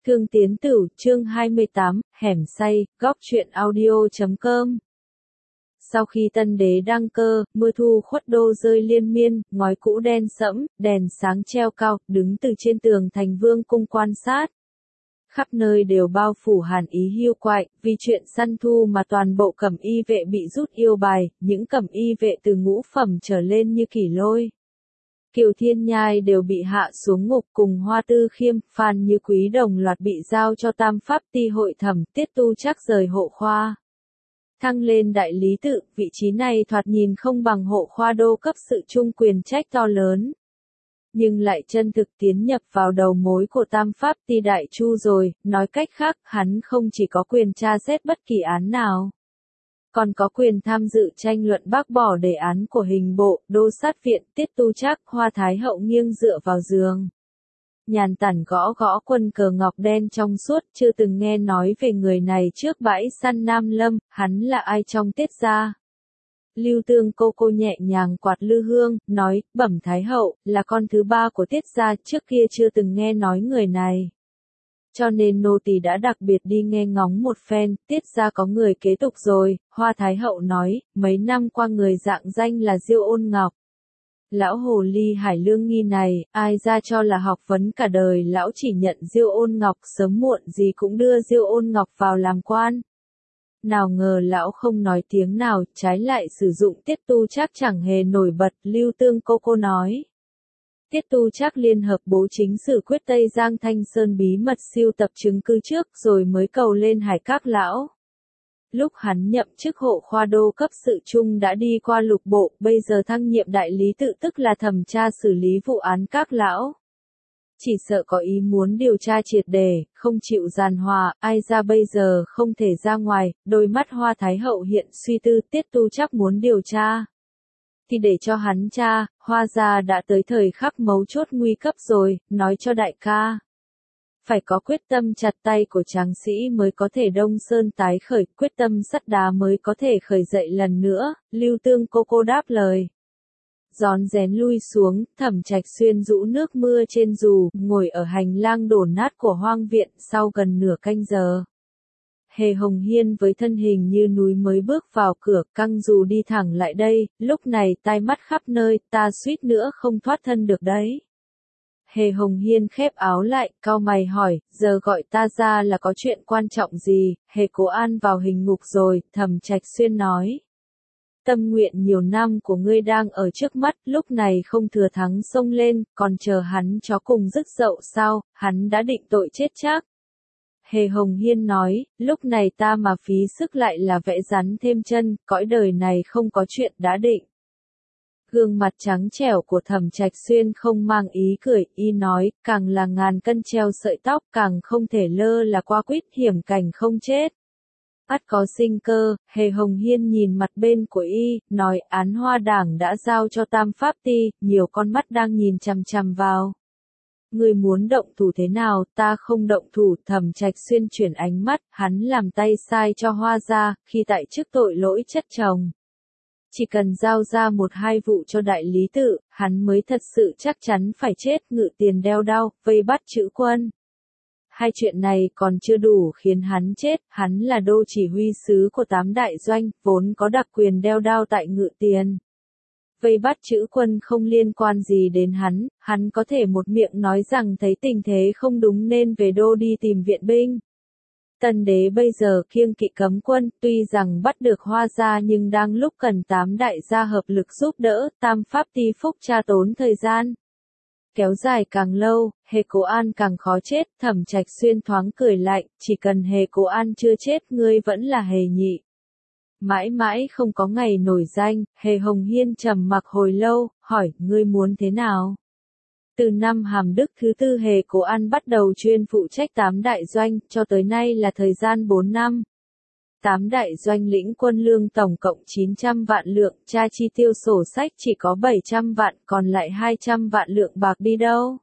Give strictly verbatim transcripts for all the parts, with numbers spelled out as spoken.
Thương Tiến Tửu, chương hai mươi tám, Hẻm Say, góc truyện audio chấm com. Sau khi tân đế đăng cơ, mưa thu khuất đô rơi liên miên, ngói cũ đen sẫm, đèn sáng treo cao, đứng từ trên tường thành vương cung quan sát. Khắp nơi đều bao phủ hàn ý hiu quạnh, vì chuyện săn thu mà toàn bộ cẩm y vệ bị rút yêu bài, những cẩm y vệ từ ngũ phẩm trở lên như Kỷ Lôi, Kiều Thiên Nhai đều bị hạ xuống ngục, cùng Hoa Tư Khiêm, Phan Như Quý đồng loạt bị giao cho Tam Pháp Ti hội thẩm, Tiết Tu Trác rời hộ khoa. Thăng lên đại lý tự, vị trí này thoạt nhìn không bằng hộ khoa đô cấp sự trung quyền trách to lớn, nhưng lại chân thực tiến nhập vào đầu mối của Tam Pháp Ti đại chu rồi, nói cách khác, hắn không chỉ có quyền tra xét bất kỳ án nào, còn có quyền tham dự tranh luận bác bỏ đề án của hình bộ, đô sát viện. Tiết Tu Trác, Hoa Thái hậu nghiêng dựa vào giường, nhàn tản gõ gõ quân cờ ngọc đen trong suốt, chưa từng nghe nói về người này trước bãi săn Nam Lâm, hắn là ai trong Tiết gia? Lưu Tương cô cô nhẹ nhàng quạt lư hương, nói, bẩm Thái hậu, là con thứ ba của Tiết gia, trước kia chưa từng nghe nói người này, cho nên nô tỳ đã đặc biệt đi nghe ngóng một phen. Tiết gia có người kế tục rồi. Hoa Thái hậu nói, mấy năm qua người dạng danh là Diêu Ôn Ngọc. Lão hồ ly Hải Lương Nghi này, ai ra cho là học vấn cả đời, lão chỉ nhận Diêu Ôn Ngọc, sớm muộn gì cũng đưa Diêu Ôn Ngọc vào làm quan. Nào ngờ lão không nói tiếng nào, trái lại sử dụng Tiết Tu Trác chẳng hề nổi bật. Lưu Tương cô cô nói, Tiết Tu Trác liên hợp bố chính sử quyết Tây Giang Thanh Sơn bí mật siêu tập chứng cứ trước rồi mới cầu lên Hải Các lão. Lúc hắn nhậm chức hộ khoa đô cấp sự trung đã đi qua lục bộ, bây giờ thăng nhiệm đại lý tự tức là thẩm tra xử lý vụ án Các lão. Chỉ sợ có ý muốn điều tra triệt đề, không chịu giàn hòa, ai ra bây giờ không thể ra ngoài. Đôi mắt Hoa Thái hậu hiện suy tư. Tiết Tu Trác muốn điều tra thì để cho hắn tra, Hoa gia đã tới thời khắc mấu chốt nguy cấp rồi, nói cho đại ca. Phải có quyết tâm chặt tay của tráng sĩ mới có thể Đông Sơn tái khởi, quyết tâm sắt đá mới có thể khởi dậy lần nữa. Lưu Tương cô cô đáp lời. Rón rén lui xuống, Thẩm Trạch Xuyên rũ nước mưa trên dù, ngồi ở hành lang đổ nát của hoang viện. Sau gần nửa canh giờ, Hề Hồng Hiên với thân hình như núi mới bước vào cửa, căng dù đi thẳng lại đây. Lúc này tai mắt khắp nơi, ta suýt nữa không thoát thân được đấy. Hề Hồng Hiên khép áo lại, cau mày hỏi, giờ gọi ta ra là có chuyện quan trọng gì? Hề Cố An vào hình ngục rồi. Thẩm Trạch Xuyên nói, tâm nguyện nhiều năm của ngươi đang ở trước mắt, lúc này không thừa thắng xông lên, còn chờ hắn chó cùng rứt dậu sao? Hắn đã định tội chết chắc. Hề Hồng Hiên nói, lúc này ta mà phí sức lại là vẽ rắn thêm chân, cõi đời này không có chuyện đã định. Gương mặt trắng trẻo của Thẩm Trạch Xuyên không mang ý cười, y nói, càng là ngàn cân treo sợi tóc, càng không thể lơ là qua quýt, hiểm cảnh không chết. Ắt có sinh cơ. Hề Hồng Hiên nhìn mặt bên của y, nói, án Hoa Đảng đã giao cho Tam Pháp Ti, nhiều con mắt đang nhìn chằm chằm vào. Ngươi muốn động thủ thế nào, ta không động thủ. Thẩm Trạch Xuyên chuyển ánh mắt, hắn làm tay sai cho Hoa gia, khi tại chức tội lỗi chất chồng. Chỉ cần giao ra một hai vụ cho đại lý tự, hắn mới thật sự chắc chắn phải chết. Ngự tiền đeo đao, vây bắt trữ quân. Hai chuyện này còn chưa đủ khiến hắn chết, hắn là đô chỉ huy sứ của tám đại doanh, vốn có đặc quyền đeo đao tại ngự tiền. Vây bắt trữ quân không liên quan gì đến hắn, hắn có thể một miệng nói rằng thấy tình thế không đúng nên về đô đi tìm viện binh. Tân đế bây giờ kiêng kỵ cấm quân, tuy rằng bắt được Hoa gia nhưng đang lúc cần tám đại gia hợp lực giúp đỡ. Tam Pháp Ti phúc tra tốn thời gian kéo dài càng lâu, Hề Cố An càng khó chết. Thẩm Trạch Xuyên thoáng cười lạnh, chỉ cần Hề Cố An chưa chết, ngươi vẫn là Hề nhị, mãi mãi không có ngày nổi danh. Hề Hồng Hiên trầm mặc hồi lâu, hỏi, ngươi muốn thế nào? Từ năm Hàm Đức thứ tư Hề Cố An bắt đầu chuyên phụ trách tám đại doanh, cho tới nay là thời gian bốn năm. Tám đại doanh lĩnh quân lương tổng cộng chín trăm vạn lượng, tra chi tiêu sổ sách chỉ có bảy trăm vạn, còn lại hai trăm vạn lượng bạc đi đâu?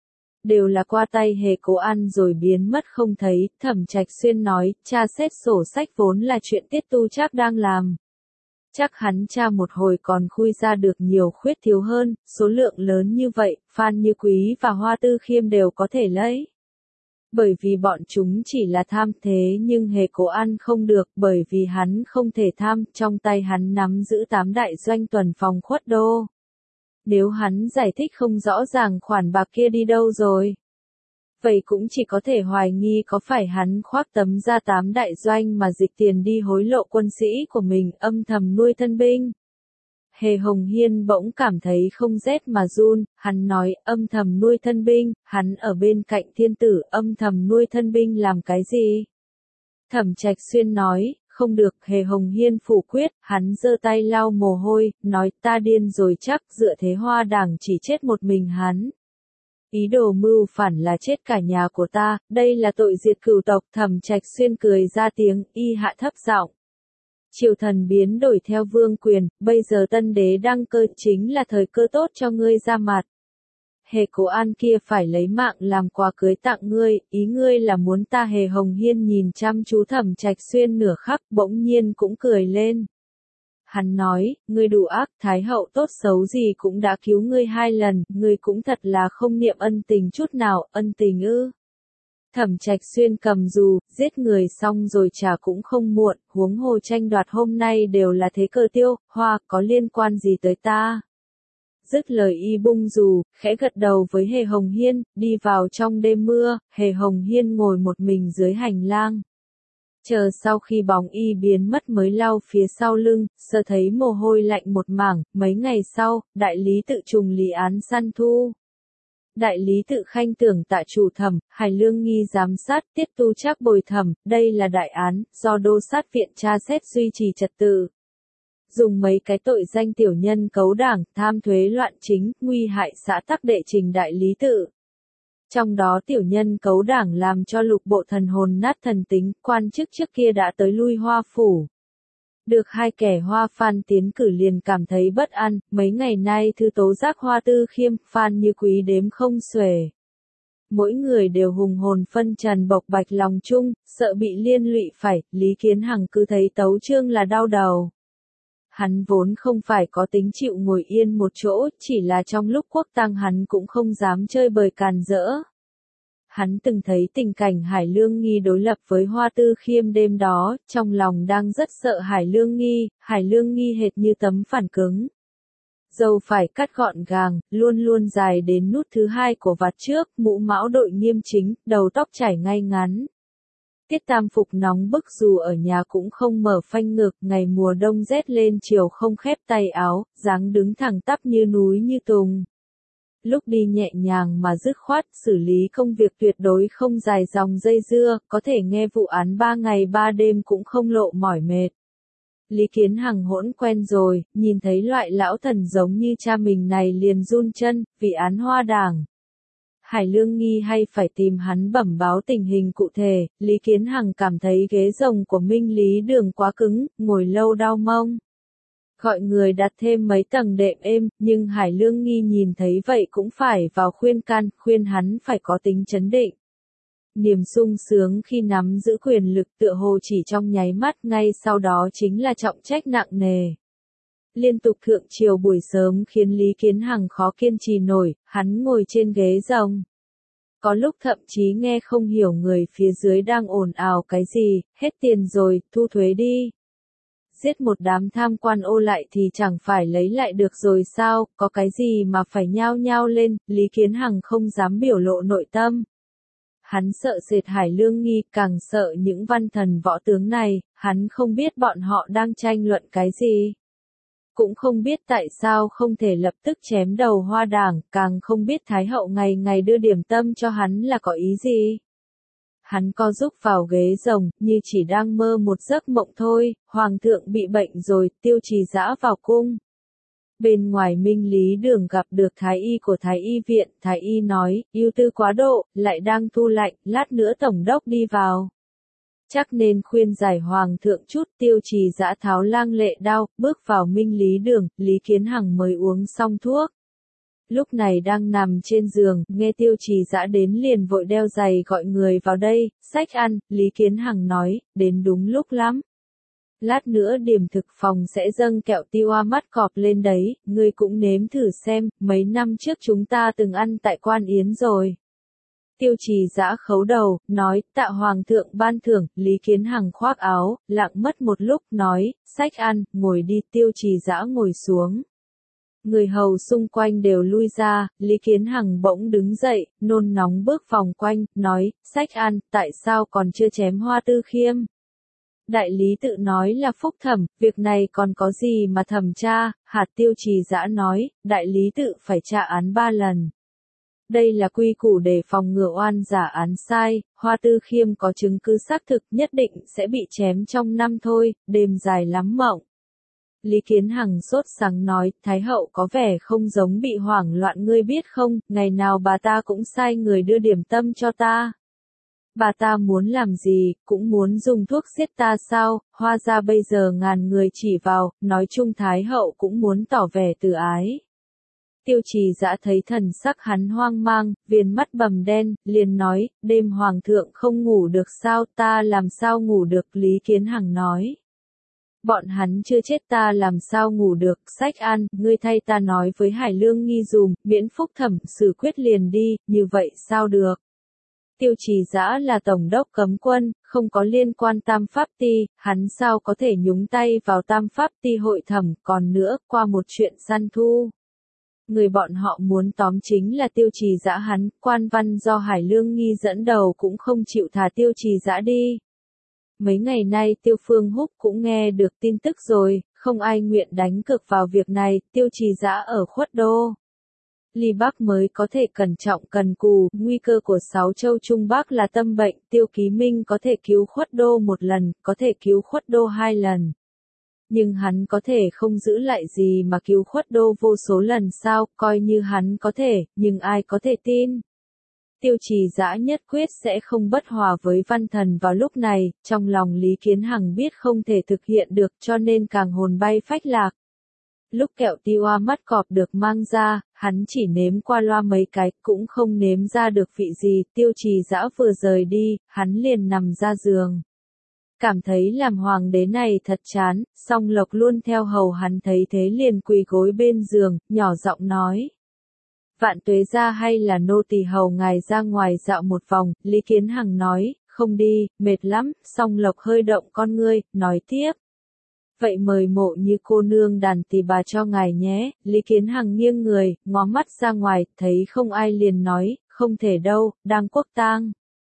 Đều là qua tay Hề Cố An rồi biến mất không thấy. Thẩm Trạch Xuyên nói, tra xét sổ sách vốn là chuyện Tiết Tu Trác đang làm. Chắc hắn tra một hồi còn khui ra được nhiều khuyết thiếu hơn, số lượng lớn như vậy, Phan Như Quý và Hoa Tư Khiêm đều có thể lấy. Bởi vì bọn chúng chỉ là tham thế nhưng Hề Cố ăn không được bởi vì hắn không thể tham, trong tay hắn nắm giữ tám đại doanh tuần phòng khuất đô. Nếu hắn giải thích không rõ ràng khoản bạc kia đi đâu rồi, vậy cũng chỉ có thể hoài nghi có phải hắn khoác tấm ra tám đại doanh mà dịch tiền đi hối lộ quân sĩ của mình, âm thầm nuôi thân binh. Hề Hồng Hiên bỗng cảm thấy không rét mà run, hắn nói, âm thầm nuôi thân binh, hắn ở bên cạnh thiên tử, âm thầm nuôi thân binh làm cái gì? Thẩm Trạch Xuyên nói, không được, Hề Hồng Hiên phủ quyết, hắn giơ tay lau mồ hôi, nói, ta điên rồi chắc, dựa thế Hoa Đảng chỉ chết một mình hắn. Ý đồ mưu phản là chết cả nhà của ta, đây là tội diệt cửu tộc. Thẩm Trạch Xuyên cười ra tiếng, y hạ thấp giọng. Triều thần biến đổi theo vương quyền, bây giờ tân đế đăng cơ chính là thời cơ tốt cho ngươi ra mặt. Hề Cố An kia phải lấy mạng làm quà cưới tặng ngươi, ý ngươi là muốn ta? Hề Hồng Hiên nhìn chăm chú Thẩm Trạch Xuyên nửa khắc, bỗng nhiên cũng cười lên. Hắn nói, ngươi đủ ác, Thái hậu tốt xấu gì cũng đã cứu ngươi hai lần, ngươi cũng thật là không niệm ân tình chút nào, ân tình ư? Thẩm Trạch Xuyên cầm dù, giết người xong rồi trả cũng không muộn, huống hồ tranh đoạt hôm nay đều là thế cờ Tiêu Hoa, có liên quan gì tới ta? Dứt lời y bung dù, khẽ gật đầu với Hề Hồng Hiên, đi vào trong đêm mưa. Hề Hồng Hiên ngồi một mình dưới hành lang. Chờ sau khi bóng y biến mất mới lau phía sau lưng, sơ thấy mồ hôi lạnh một mảng. Mấy ngày sau, đại lý tự trùng lý án săn thu. Đại lý tự khanh tưởng tạ chủ thẩm, Hải Lương Nghi giám sát, Tiết Tu Trác bồi thẩm, đây là đại án, do đô sát viện tra xét duy trì trật tự. Dùng mấy cái tội danh tiểu nhân cấu đảng, tham thuế loạn chính, nguy hại xã tắc đệ trình đại lý tự. Trong đó tiểu nhân cấu đảng làm cho lục bộ thần hồn nát thần tính, quan chức trước kia đã tới lui Hoa phủ. Được hai kẻ Hoa Phan tiến cử liền cảm thấy bất an, mấy ngày nay thư tố giác Hoa Tư Khiêm, Phan Như Quý đếm không xuể. Mỗi người đều hùng hồn phân trần bộc bạch lòng chung, sợ bị liên lụy phải, Lý Kiến Hằng cứ thấy tấu chương là đau đầu. Hắn vốn không phải có tính chịu ngồi yên một chỗ, chỉ là trong lúc quốc tang hắn cũng không dám chơi bời càn rỡ. Hắn từng thấy tình cảnh Hải Lương Nghi đối lập với Hoa Tư Khiêm đêm đó, trong lòng đang rất sợ Hải Lương Nghi, Hải Lương Nghi hệt như tấm phản cứng. Râu phải cắt gọn gàng, luôn luôn dài đến nút thứ hai của vạt trước, mũ mão đội nghiêm chính, đầu tóc chải ngay ngắn. Tiết Tam phục nóng bức dù ở nhà cũng không mở phanh ngực, ngày mùa đông rét lên chiều không khép tay áo, dáng đứng thẳng tắp như núi như tùng. Lúc đi nhẹ nhàng mà dứt khoát, xử lý công việc tuyệt đối không dài dòng dây dưa, có thể nghe vụ án ba ngày ba đêm cũng không lộ mỏi mệt. Lý Kiến Hằng hỗn quen rồi, nhìn thấy loại lão thần giống như cha mình này liền run chân, vì án Hoa Đảng. Hải Lương Nghi hay phải tìm hắn bẩm báo tình hình cụ thể, Lý Kiến Hằng cảm thấy ghế rồng của Minh Lý Đường quá cứng, ngồi lâu đau mông. Gọi người đặt thêm mấy tầng đệm êm, nhưng Hải Lương Nghi nhìn thấy vậy cũng phải vào khuyên can, khuyên hắn phải có tính trấn định. Niềm sung sướng khi nắm giữ quyền lực tựa hồ chỉ trong nháy mắt, ngay sau đó chính là trọng trách nặng nề. Liên tục thượng triều buổi sớm khiến Lý Kiến Hằng khó kiên trì nổi, hắn ngồi trên ghế rồng. Có lúc thậm chí nghe không hiểu người phía dưới đang ồn ào cái gì, hết tiền rồi, thu thuế đi. Giết một đám tham quan ô lại thì chẳng phải lấy lại được rồi sao, có cái gì mà phải nhao nhao lên, Lý Kiến Hằng không dám biểu lộ nội tâm. Hắn sợ sệt Hải Lương Nghi, càng sợ những văn thần võ tướng này, hắn không biết bọn họ đang tranh luận cái gì. Cũng không biết tại sao không thể lập tức chém đầu Hoa Đảng, càng không biết Thái hậu ngày ngày đưa điểm tâm cho hắn là có ý gì. Hắn co rúc vào ghế rồng, như chỉ đang mơ một giấc mộng thôi, Hoàng thượng bị bệnh rồi, Tiêu Trì dã vào cung. Bên ngoài Minh Lý Đường gặp được Thái y của Thái y viện, Thái y nói, ưu tư quá độ, lại đang thu lạnh, lát nữa Tổng đốc đi vào. Chắc nên khuyên giải Hoàng thượng chút. Tiêu Trì dã tháo lang lệ đao, bước vào Minh Lý Đường, Lý Kiến Hằng mới uống xong thuốc. Lúc này đang nằm trên giường, nghe Tiêu Trì dã đến liền vội đeo giày gọi người vào đây, xách ăn, Lý Kiến Hằng nói, đến đúng lúc lắm. Lát nữa điểm thực phòng sẽ dâng kẹo tiêu hoa mắt cọp lên đấy, ngươi cũng nếm thử xem, mấy năm trước chúng ta từng ăn tại Quan Yến rồi. Tiêu Trì Dã khấu đầu, nói, tạ hoàng thượng ban thưởng. Lý Kiến Hằng khoác áo, lặng mất một lúc, nói, xách ăn, ngồi đi. Tiêu Trì Dã ngồi xuống. Người hầu xung quanh đều lui ra, Lý Kiến Hằng bỗng đứng dậy, nôn nóng bước vòng quanh, nói, xách ăn, tại sao còn chưa chém Hoa Tư Khiêm? Đại lý tự nói là phúc thẩm, việc này còn có gì mà thẩm tra? Hạt Tiêu Trì Dã nói, đại lý tự phải tra án ba lần. Đây là quy củ để phòng ngừa oan giả án sai, Hoa Tư Khiêm có chứng cứ xác thực nhất định sẽ bị chém trong năm thôi, đêm dài lắm mộng. Lý Kiến Hằng sốt sắng nói, Thái hậu có vẻ không giống bị hoảng loạn, ngươi biết không, ngày nào bà ta cũng sai người đưa điểm tâm cho ta. Bà ta muốn làm gì, cũng muốn dùng thuốc giết ta sao, hóa ra bây giờ ngàn người chỉ vào, nói chung Thái hậu cũng muốn tỏ vẻ từ ái. Tiêu Trì Dã thấy thần sắc hắn hoang mang, viền mắt bầm đen, liền nói, đêm hoàng thượng không ngủ được sao, ta làm sao ngủ được? Lý Kiến Hằng nói. Bọn hắn chưa chết ta làm sao ngủ được? Xách ăn, ngươi thay ta nói với Hải Lương Nghi dùm, miễn phúc thẩm xử quyết liền đi, như vậy sao được? Tiêu Trì Dã là tổng đốc cấm quân, không có liên quan tam pháp ty, hắn sao có thể nhúng tay vào tam pháp ty hội thẩm? Còn nữa, qua một chuyện săn thu. Người bọn họ muốn tóm chính là Tiêu Trì Dã, hắn, quan văn do Hải Lương Nghi dẫn đầu cũng không chịu thả Tiêu Trì Dã đi. Mấy ngày nay Tiêu Phương Húc cũng nghe được tin tức rồi, không ai nguyện đánh cược vào việc này, Tiêu Trì Dã ở khuất đô. Ly Bắc mới có thể cẩn trọng cần cù, nguy cơ của sáu châu Trung Bắc là tâm bệnh, Tiêu Ký Minh có thể cứu khuất đô một lần, có thể cứu khuất đô hai lần. Nhưng hắn có thể không giữ lại gì mà cứu khuất đô vô số lần sao, coi như hắn có thể, nhưng ai có thể tin. Tiêu Trì Dã nhất quyết sẽ không bất hòa với Văn Thần vào lúc này, trong lòng Lý Kiến Hằng biết không thể thực hiện được cho nên càng hồn bay phách lạc. Lúc kẹo ti oa mắt cọp được mang ra, hắn chỉ nếm qua loa mấy cái, cũng không nếm ra được vị gì. Tiêu Trì Dã vừa rời đi, hắn liền nằm ra giường. Cảm thấy làm hoàng đế này thật chán, song Lộc luôn theo hầu hắn thấy thế liền quỳ gối bên giường, nhỏ giọng nói. Vạn tuế gia hay là nô tỳ hầu ngài ra ngoài dạo một vòng? Lý Kiến Hằng nói, không đi, mệt lắm. Song Lộc hơi động con ngươi, nói tiếp. Vậy mời Mộ Như cô nương đàn tỳ bà cho ngài nhé. Lý Kiến Hằng nghiêng người, ngó mắt ra ngoài, thấy không ai liền nói, không thể đâu, đang quốc tang.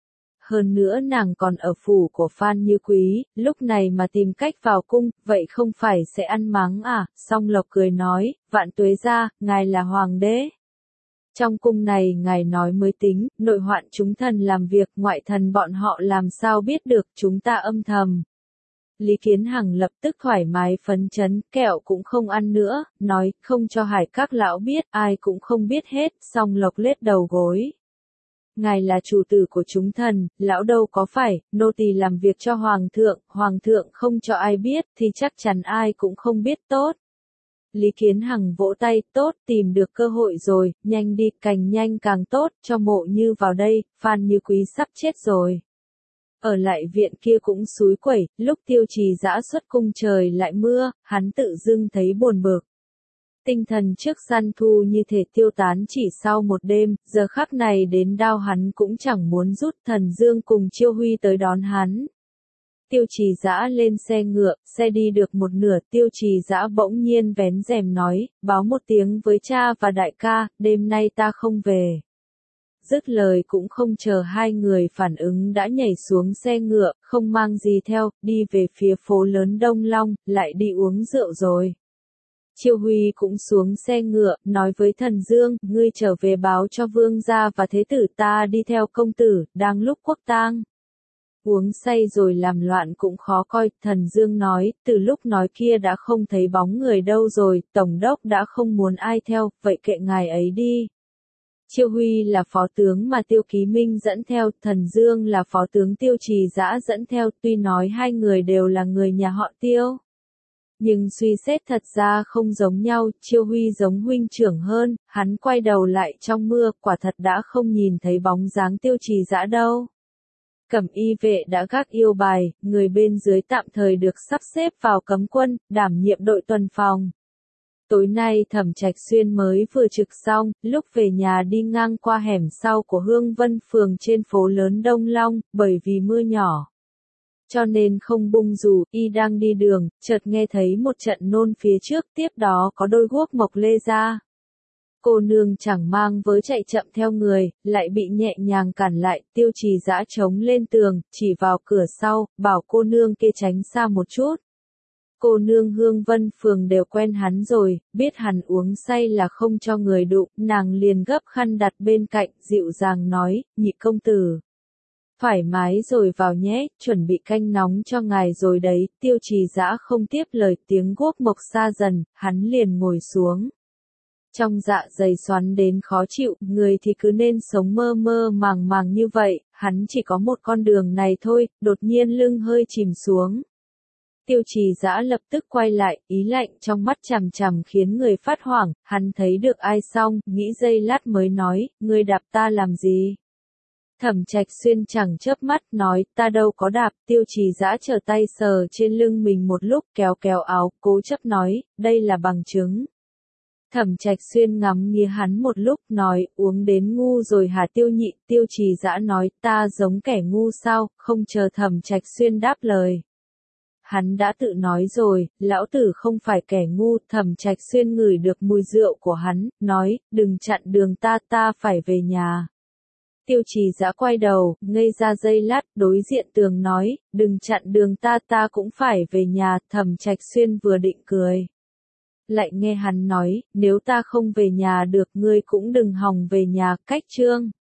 Hơn nữa nàng còn ở phủ của Phan Như Quý, lúc này mà tìm cách vào cung, vậy không phải sẽ ăn mắng à? Song Lộc cười nói, vạn tuế gia, ngài là hoàng đế. Trong cung này ngài nói mới tính, nội hoạn chúng thần làm việc, ngoại thần bọn họ làm sao biết được, chúng ta âm thầm. Lý Kiến Hằng lập tức thoải mái phấn chấn, kẹo cũng không ăn nữa, nói, không cho Hải các lão biết, ai cũng không biết hết. Song Lộc lết đầu gối. Ngài là chủ tử của chúng thần, lão đâu có phải, nô tỳ làm việc cho hoàng thượng, hoàng thượng không cho ai biết, thì chắc chắn ai cũng không biết tốt. Lý Kiến Hằng vỗ tay, tốt, tìm được cơ hội rồi, nhanh đi, càng nhanh càng tốt, cho Mộ Như vào đây, Phan Như Quý sắp chết rồi. Ở lại viện kia cũng xúi quẩy, lúc Tiêu Trì Dã xuất cung trời lại mưa, hắn tự dưng thấy buồn bực. Tinh thần trước săn thu như thể tiêu tán chỉ sau một đêm, giờ khắc này đến đao hắn cũng chẳng muốn rút. Thần Dương cùng Chiêu Huy tới đón hắn. Tiêu Trì Dã lên xe ngựa, xe đi được một nửa, Tiêu Trì Dã bỗng nhiên vén rèm nói, báo một tiếng với cha và đại ca, đêm nay ta không về. Dứt lời cũng không chờ hai người phản ứng đã nhảy xuống xe ngựa, không mang gì theo, đi về phía phố lớn Đông Long, lại đi uống rượu rồi. Chiêu Huy cũng xuống xe ngựa, nói với Thần Dương, ngươi trở về báo cho vương gia và thế tử ta đi theo công tử, đang lúc quốc tang. Uống say rồi làm loạn cũng khó coi, Thần Dương nói, từ lúc nói kia đã không thấy bóng người đâu rồi, tổng đốc đã không muốn ai theo, vậy kệ ngài ấy đi. Chiêu Huy là phó tướng mà Tiêu Ký Minh dẫn theo, Thần Dương là phó tướng Tiêu Trì Dã dẫn theo, tuy nói hai người đều là người nhà họ Tiêu. Nhưng suy xét thật ra không giống nhau, Chiêu Huy giống huynh trưởng hơn, hắn quay đầu lại trong mưa, quả thật đã không nhìn thấy bóng dáng Tiêu Trì Dã đâu. Cẩm y vệ đã gác yêu bài, người bên dưới tạm thời được sắp xếp vào cấm quân, đảm nhiệm đội tuần phòng. Tối nay Thẩm Trạch Xuyên mới vừa trực xong, lúc về nhà đi ngang qua hẻm sau của Hương Vân Phường trên phố lớn Đông Long, bởi vì mưa nhỏ. Cho nên không bung dù, y đang đi đường, chợt nghe thấy một trận nôn phía trước, tiếp đó có đôi guốc mộc lê ra. Cô nương chẳng mang với chạy chậm theo người, lại bị nhẹ nhàng cản lại, Tiêu Trì Dã chống lên tường, chỉ vào cửa sau, bảo cô nương kia tránh xa một chút. Cô nương Hương Vân Phường đều quen hắn rồi, biết hắn uống say là không cho người đụng, nàng liền gấp khăn đặt bên cạnh, dịu dàng nói, nhị công tử. Thoải mái rồi vào nhé, chuẩn bị canh nóng cho ngài rồi đấy, Tiêu Trì Dã không tiếp lời, tiếng guốc mộc xa dần, hắn liền ngồi xuống. Trong dạ dày xoắn đến khó chịu, người thì cứ nên sống mơ mơ màng màng như vậy, hắn chỉ có một con đường này thôi, đột nhiên lưng hơi chìm xuống. Tiêu Trì Dã lập tức quay lại, ý lạnh trong mắt chằm chằm khiến người phát hoảng, hắn thấy được ai xong, nghĩ giây lát mới nói, ngươi đạp ta làm gì? Thẩm Trạch Xuyên chẳng chớp mắt nói, ta đâu có đạp, Tiêu Trì Dã trở tay sờ trên lưng mình một lúc kéo kéo áo, cố chấp nói, đây là bằng chứng. Thẩm Trạch Xuyên ngắm nghía hắn một lúc nói, uống đến ngu rồi hả Tiêu nhị, Tiêu Trì Dã nói, ta giống kẻ ngu sao, không chờ Thẩm Trạch Xuyên đáp lời. Hắn đã tự nói rồi, lão tử không phải kẻ ngu, Thẩm Trạch Xuyên ngửi được mùi rượu của hắn, nói, đừng chặn đường ta, ta phải về nhà. Tiêu Trì Dã quay đầu, ngây ra giây lát, đối diện tường nói, đừng chặn đường ta, ta cũng phải về nhà, Thẩm Trạch Xuyên vừa định cười. Lại nghe hắn nói, nếu ta không về nhà được ngươi cũng đừng hòng về nhà, cách chương.